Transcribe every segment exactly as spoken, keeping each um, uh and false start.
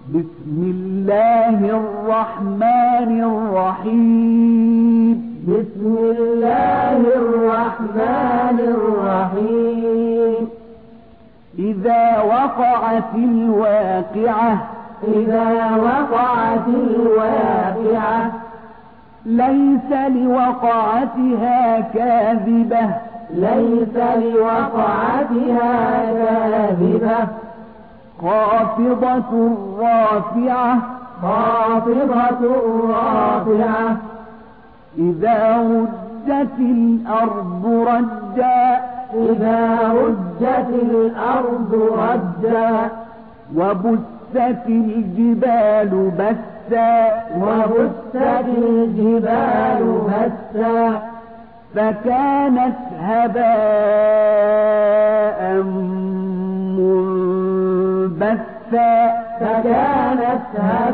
بسم الله الرحمن الرحيم بسم الله الرحمن الرحيم إذا وقعت الواقعة إذا وقعت الواقعة ليس لوقعتها كاذبة ليس لوقعتها كاذبة خافضة رافعة خافضة رافعة إذا رجت الأرض رجا إذا رجت الأرض رجا وبست الجبال بسا وبست الجبال بسا فكانت هباء منبثا فكانت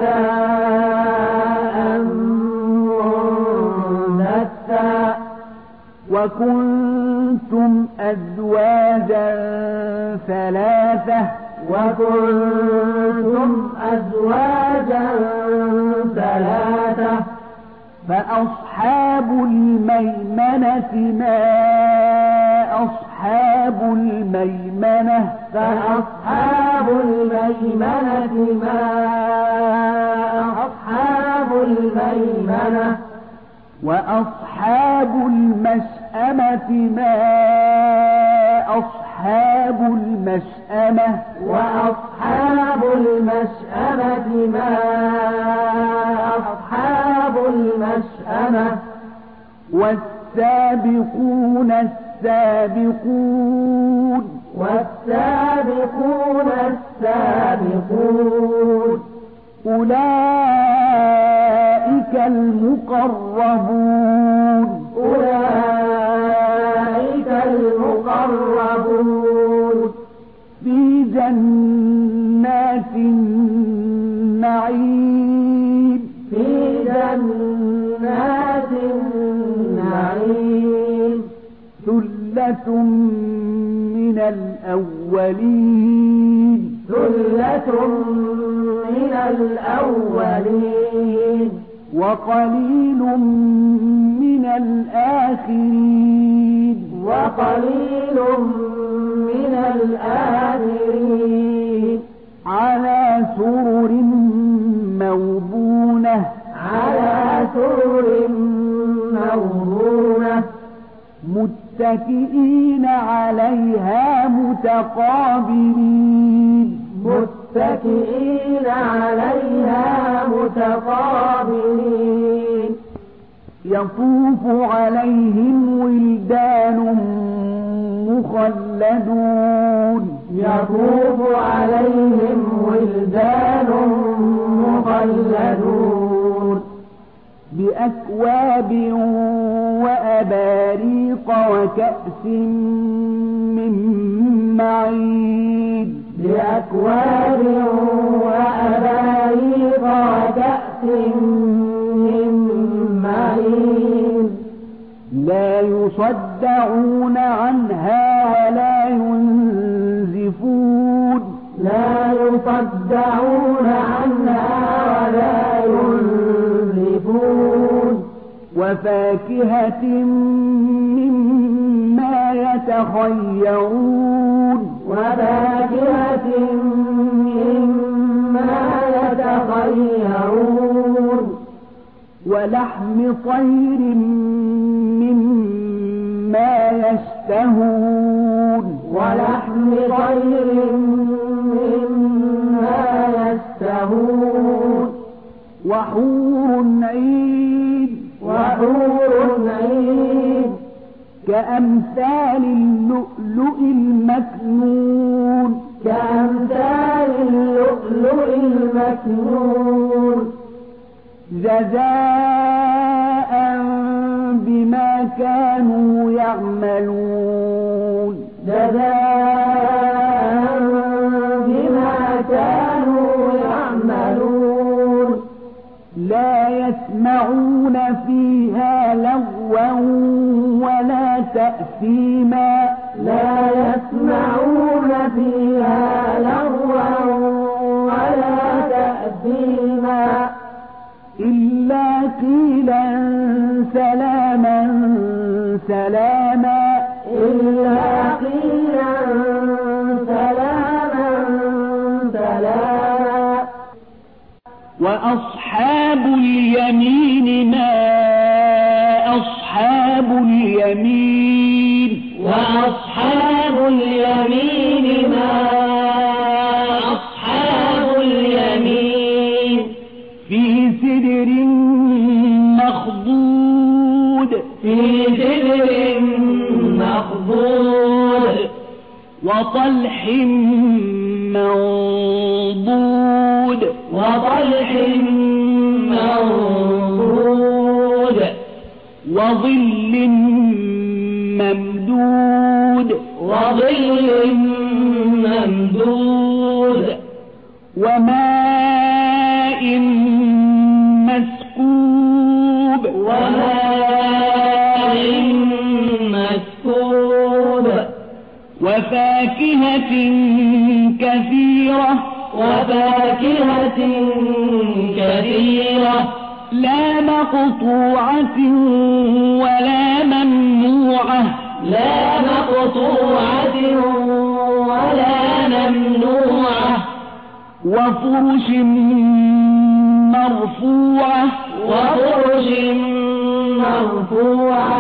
هباء منبثا وكنتم أزواجا ثلاثة وكنتم أزواجا ثلاثة فأصحاب الميمنة ما أصحاب الميمنة فأصحاب الميمنة ما أصحاب الميمنة وأصحاب المشأمة ما أصحاب المشأمة وأصحاب المشأمة ما أصحاب المشأمة والسابقون السابقون والسابقون السابقون أولئك المقربون أولئك المقربون في جنات النعيم في جنات النعيم ثلة من الأولين ثلة من الأولين وقليل من الآخرين وقليل من الآخرين على سرر موضونة على سرر موضونة متكئين عليها متقابلين متكئين عليها متقابلين يطوف عليهم ولدان مخلدون يطوف عليهم ولدان مخلدون بأكواب وأباريق وكأس من معين بأكواب وأباريق وكأس من معين لا يصدعون عنها ولا ينزفون لا يصدعون عنها ولا ينزفون وفاكهة مما يتخيرون وفاكهة مما يتخيرون ولحم طير مما يشتهون ولحم طير مما يشتهون وحور عين وحور عين كأمثال اللؤلؤ المكنون كأمثال اللؤلؤ المكنون جزاء بما كانوا يعملون جزاء بما كانوا يعملون لا يسمعون فيها لغوا ولا تأثيما لا يسمعون فيها لغوا ولا تأثيما سلاما سلاما إلا قيلا سلاما سلاما وأصحاب اليمين ما أصحاب اليمين وأصحاب اليمين ما أصحاب اليمين في سدر مخضود في سدر مخضود وطلح منضود وطلح منضود وظل ممدود وظل ممدود وماء مسكوب وماء مسكوب وفاكهة كثيرة وفاكهة كثيرة لا مقطوعة ولا ممنوعة لا مقطوعة ولا ممنوعة وفرش مرفوعة وفرش مرفوعة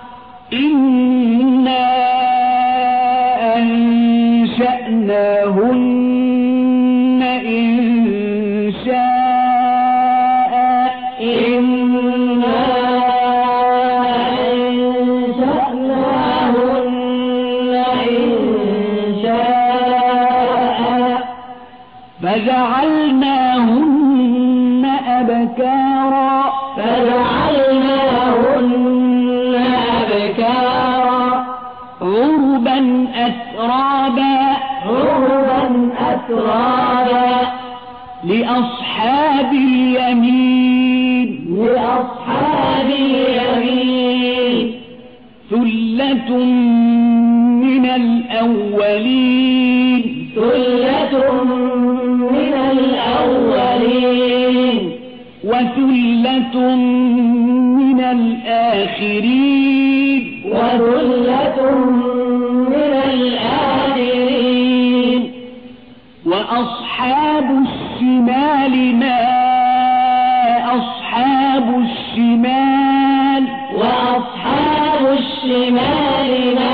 إنا أنشأناهن إنشاء إنا أنشأناهن إنشاء فجعلناهن أبكارا فجعلناهن أبكارا عربا أترابا عربا أترابا لأصحاب اليمين لأصحاب اليمين ثلة من الأولين ثلة من الأولين وثلة من الآخرين وثلة من الآخرين وأصحاب الشمال ما أصحاب الشمال وأصحاب الشمال ما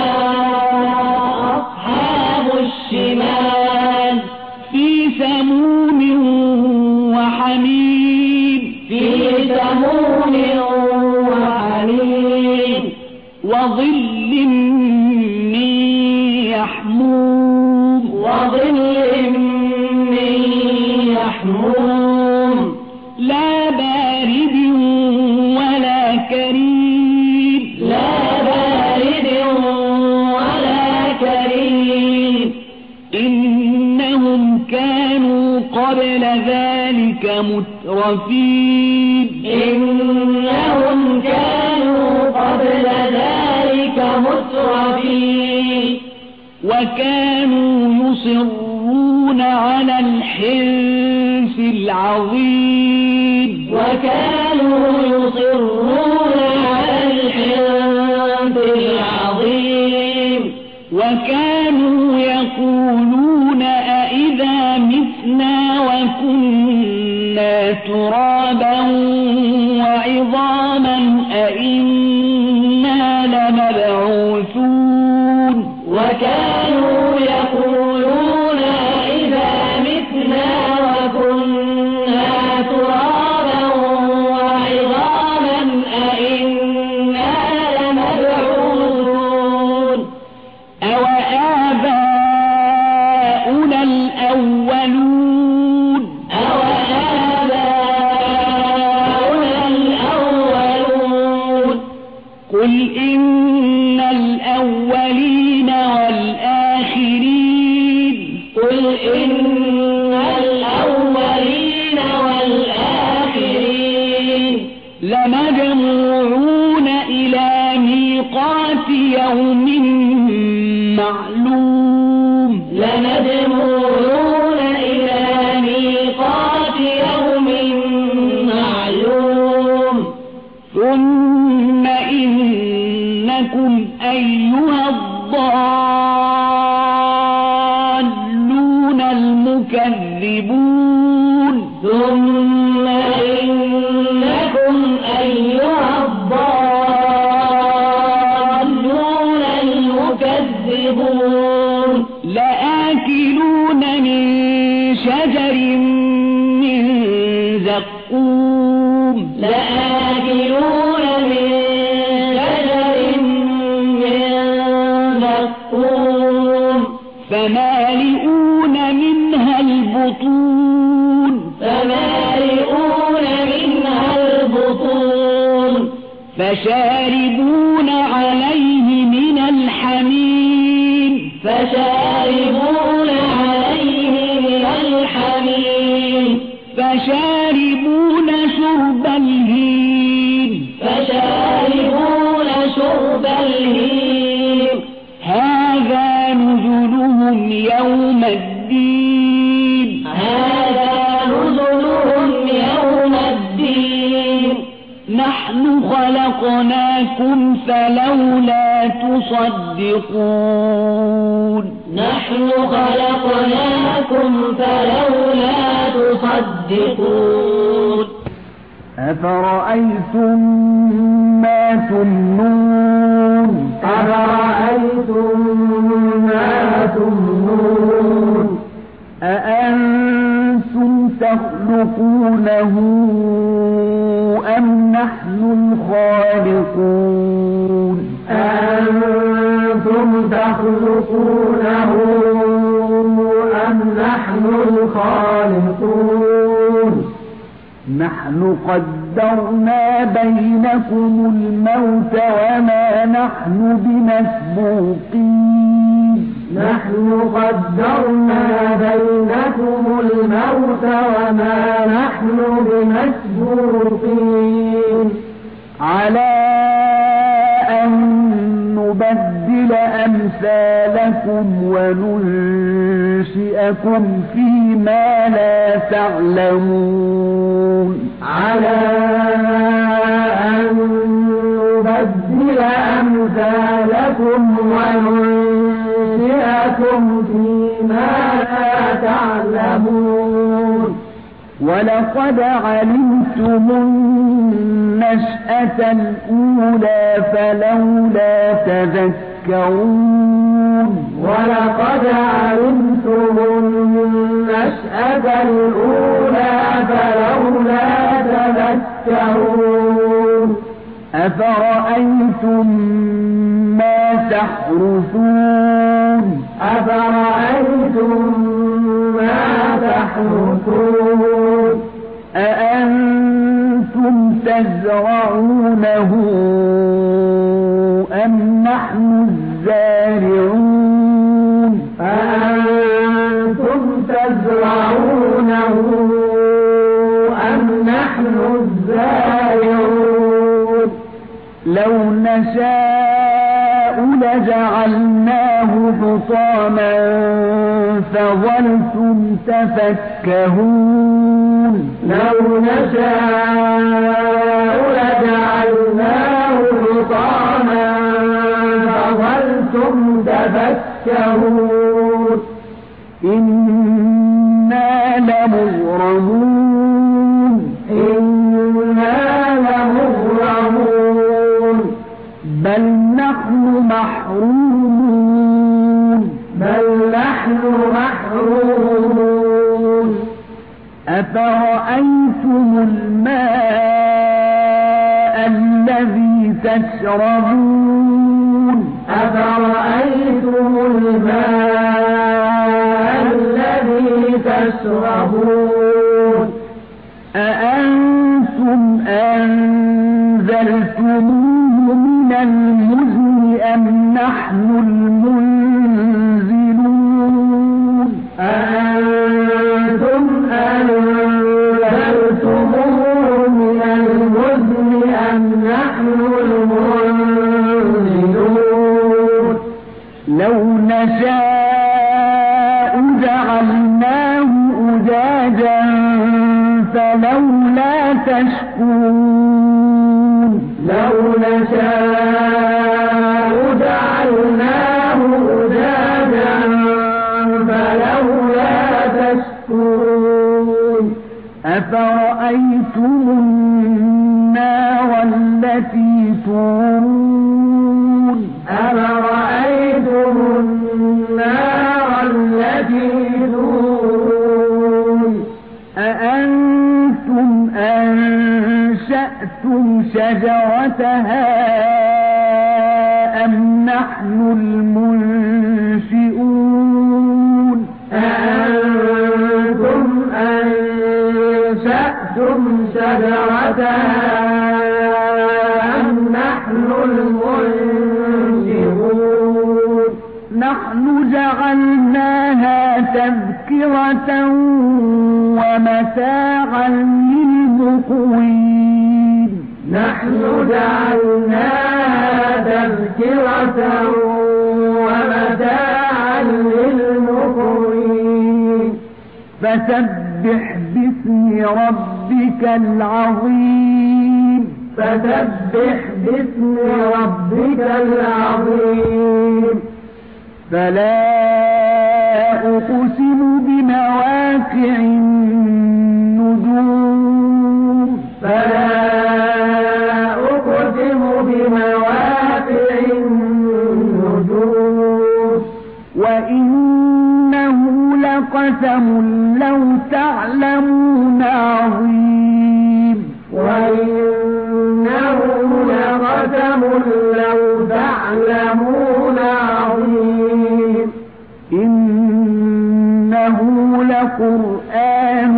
أصحاب الشمال في سموم وحميم في سموم وحميم وظل من يحموم وظل من يحموم لا بارد ولا كريم لا بارد ولا كريم إنهم كانوا قبل ذلك مترفين إنهم كانوا قبل ذلك مترفين وكانوا يصرون على الحنث العظيم وكانوا يصرون على الحنث العظيم وكانوا يقولون أئذا متنا وكنا ترابا وعظاما أئنا لمبعوثون وكانوا يقولون إذا متنا وكنا ترابا وعظاما أئنا لمبعوثون أوآباؤنا الأولون أوآباؤنا الأولون قل إن الأولين والآخرين تبصرون ثم إنكم أيها الضالون المكذبون لآكلون من شجر من زقوم لآكلون من شجر من زقوم فمالئون منها البطون فمالئون منها البطون فشاربون عليه من الحميم فشاربون عليه من الحميم فشاربون شرب الهيم فشاربون شرب الهيم هذا نزلهم يوم الدين هذا نزلهم يوم الدين نحن خلقناكم فلولا تصدقون نحن خلقناكم فلولا تصدقون أفرأيتم ما تمنون أفرأيتم ما تمنون أأنتم تخلقونه أم نحن الخالقون أأنتم تخلقونه أم نحن الخالقون نحن قدرنا بينكم الموت وما نحن بمسبوقين نحن قدرنا بينكم الموت وما نحن بمسبوقين على أن نبدل أمثالكم وننشئكم فيما لا تعلمون على أن نبدل أمثالكم وننشئكم فيما لا تعلمون ولقد علمتم النشأة الأولى فلولا تذكرون ولقد علمتم النشأة الأولى فلولا تذكرون أفرأيتم ما تحرثون أفرأيتم ما تحرثون أأنتم تزرعونه أم نحن الزارعون أأنتم تزرعونه أم نحن الزارعون لو نشاء لجعلناه حطاما فظلتم تفكهون لو نشاء لجعلناه حطاما فظلتم تفكهون إنا لمغرمون إنا لمغرمون بل نحن محرومون بل نحن محرومون أفرأيتم الماء الذي تشربون أفرأيتم الماء الذي تشربون أأنتم أنزلتموه من المزن أم نحن المنزلون أأنتم أنزلتموه من المزن أم نحن المنزلون لو نشاء جعلناه أجاجا فلولا تشكرون لو نشاء جعلناه أجاجا فلولا تشكرون أفرأيتم النار التي تورون أفرأيتم النار التي تورون أأنتم أنشأتم شجرتها أم نحن المنشئون أأنتم أنشأتم شجرتها أم نحن المنشئون نحن جعلناها تذكرة ومتاعا للمقوين نحن جعلناها تذكرة ومتاعا للمقوين فسبح باسم ربك العظيم فسبح باسم ربك العظيم فلا أقسم بمواقع النجوم فلا أقسم بمواقع النجوم وإنه لقسم لو تعلمون عظيم وإنه لقسم لو تعلمون عظيم إنه لقرآن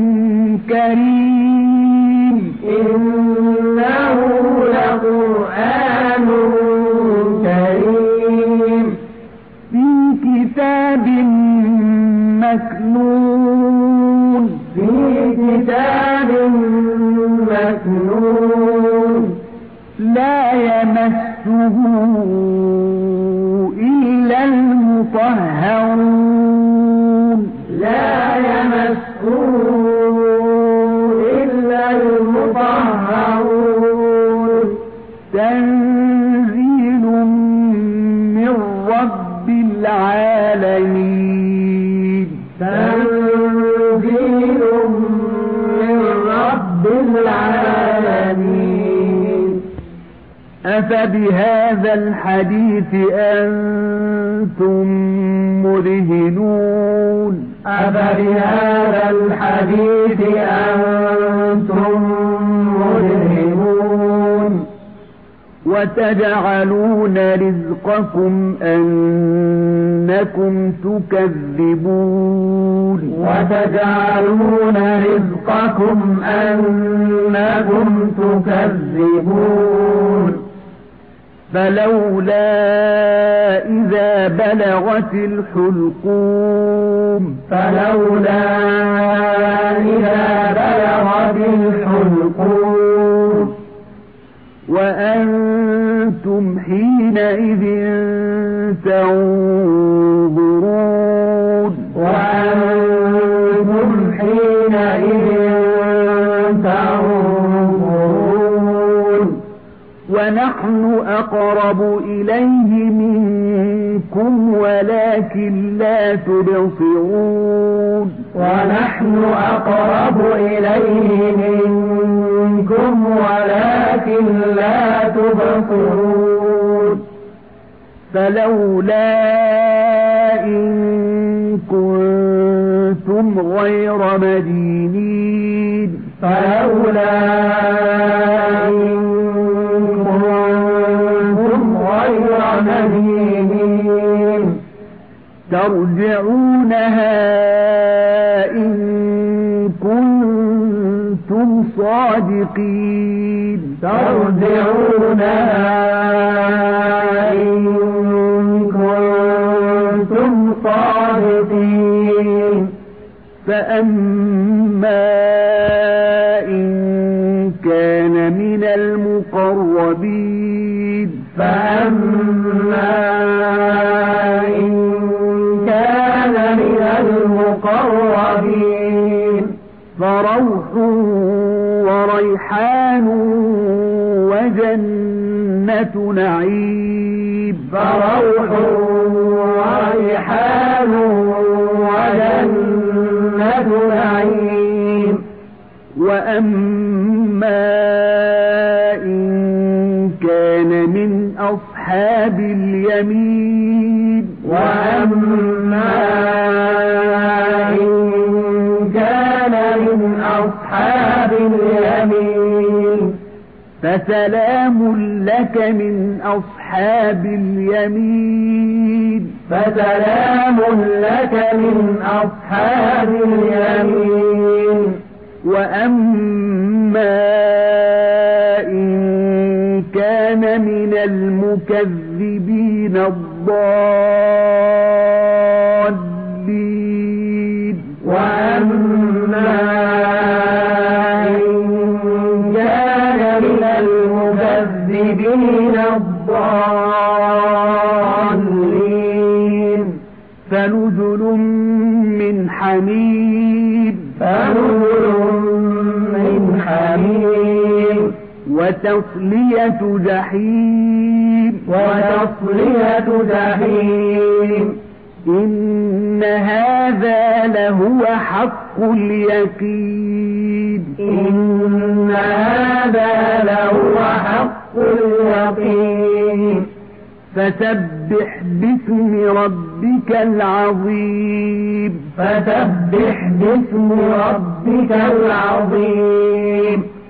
كريم إنه لقرآن كريم في كتاب مكنون في كتاب مكنون لا يمسه إلا المطهرون لا يمسه إلا المطهرون تنزيل من رب العالمين تنزيل من رب العالمين أفبهذا الحديث أنتم مدهنون أفبهذا الحديث أنتم مدهنون وتجعلون رزقكم أنكم تكذبون وتجعلون رزقكم أنكم تكذبون فلولا إذا بلغت الحلقوم فلولا إذا بلغت الحلقوم وأنتم حينئذ تنظرون وأنتم حينئذ تنظرون ونحن أقرب إليه منكم ولكن لا تبصرون ونحن أقرب إليه منكم ولكن لا تبصرون فلولا إن كنتم غير مدينين فلولا إن كنتم غير مدينين ترجعونها إن كنتم صادقين ترجعونها إن كنتم صادقين فأما إن كان من المقربين فأما إن كان من المقربين فروح وريحان وجنة نعيم فروح وريحان وجنة نعيم وأما إن كان من أصحاب اليمين وأما إن كان من أصحاب اليمين فسلام لك من أصحاب اليمين فسلام لك من أصحاب اليمين وأما إن كان من المكذبين الضالين وأما إن كان من المكذبين الضالين فنزل من حميم فنزل من حميم وتصلية جحيم وتصلية جحيم إن هذا لهو حق اليقين إن هذا لهو حق اليقين فسبح باسم ربك العظيم فسبح باسم ربك العظيم